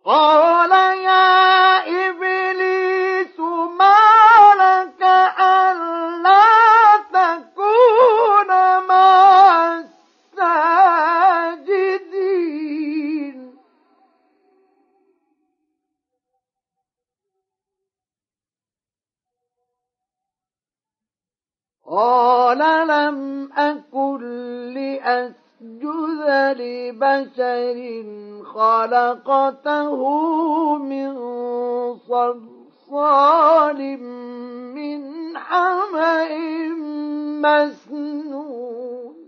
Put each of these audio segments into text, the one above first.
قال يا إبليس ما لك ألا تكون مع الساجدين قال لم أكن لأسجد لبشر خلقته من صلصال من حمأ مسنون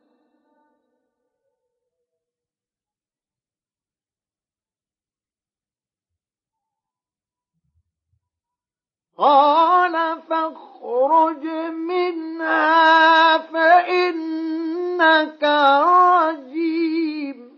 قال فاخرج منها فإنك رجيم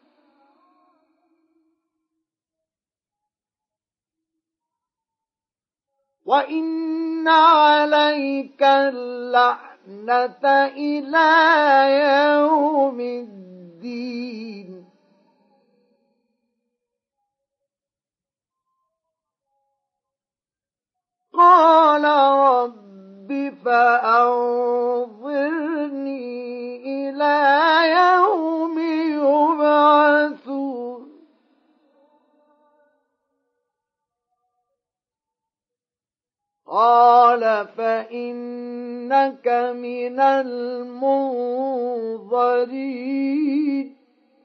وإن عليك اللعنة إلى يوم الدين قال رب فأنظرني إلى يوم يبعثون قال فإنك من المنظرين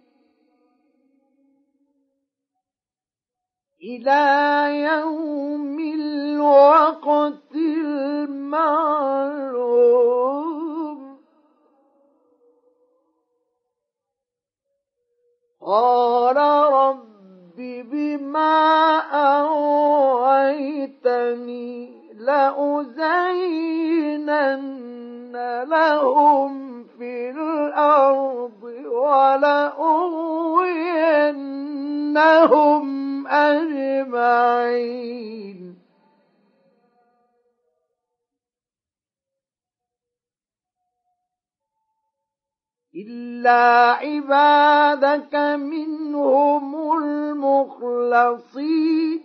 إلى يوم الوقت المعلوم قال رب بما أغويتني لأزينن لهم في الأرض ولأغوينهم أجمعين إلا عبادك منهم المخلصين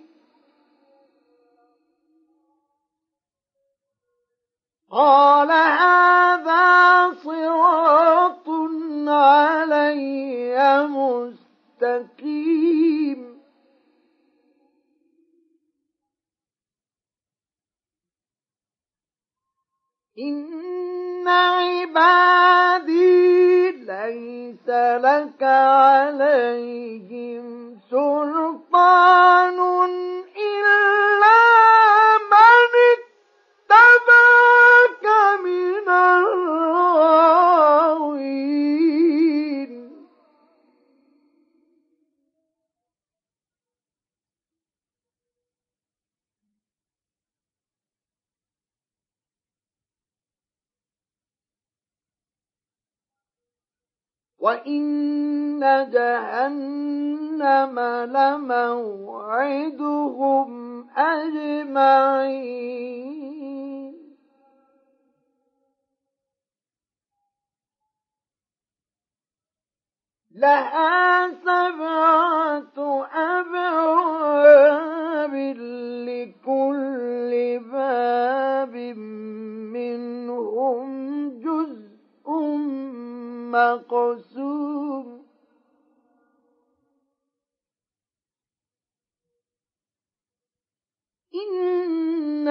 قال هذا صراط علي مستقيم إن عبادي ليس لك عليهم سلطان إلا من اتبعك من الغاوين وإن جهنم لموعدهم أجمعين لها 7 أبواب لكل باب منهم جزء مقسوم إن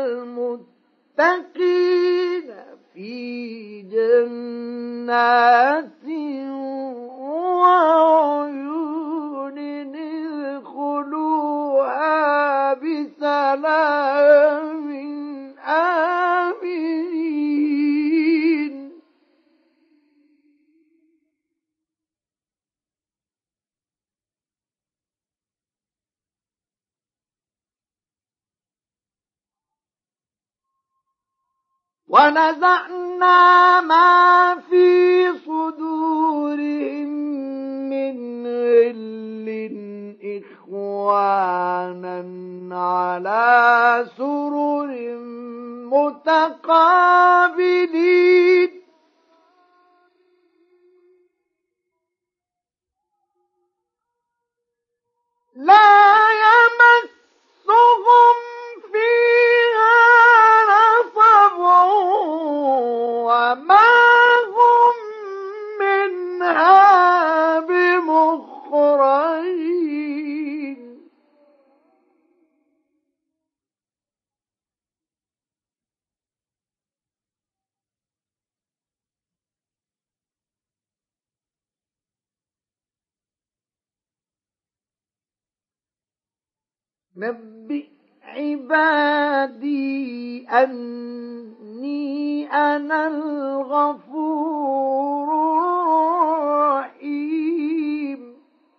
المتقين في جنات وعيون ادخلوها بسلام آمنين ونزعنا ما في صدورهم من غل إخوانا على سرر متقابلين لا يمسهم فيها نصب وما هم منها بمخرجين. نبئ عبادي أني أنا الغفور الرحيم.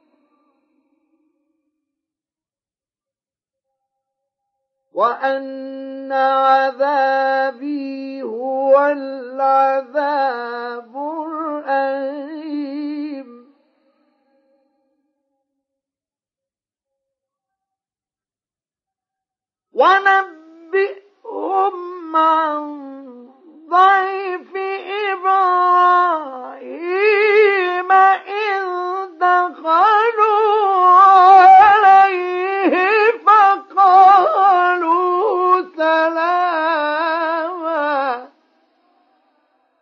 وأن عذابي هو العذاب الأليم. ونبئ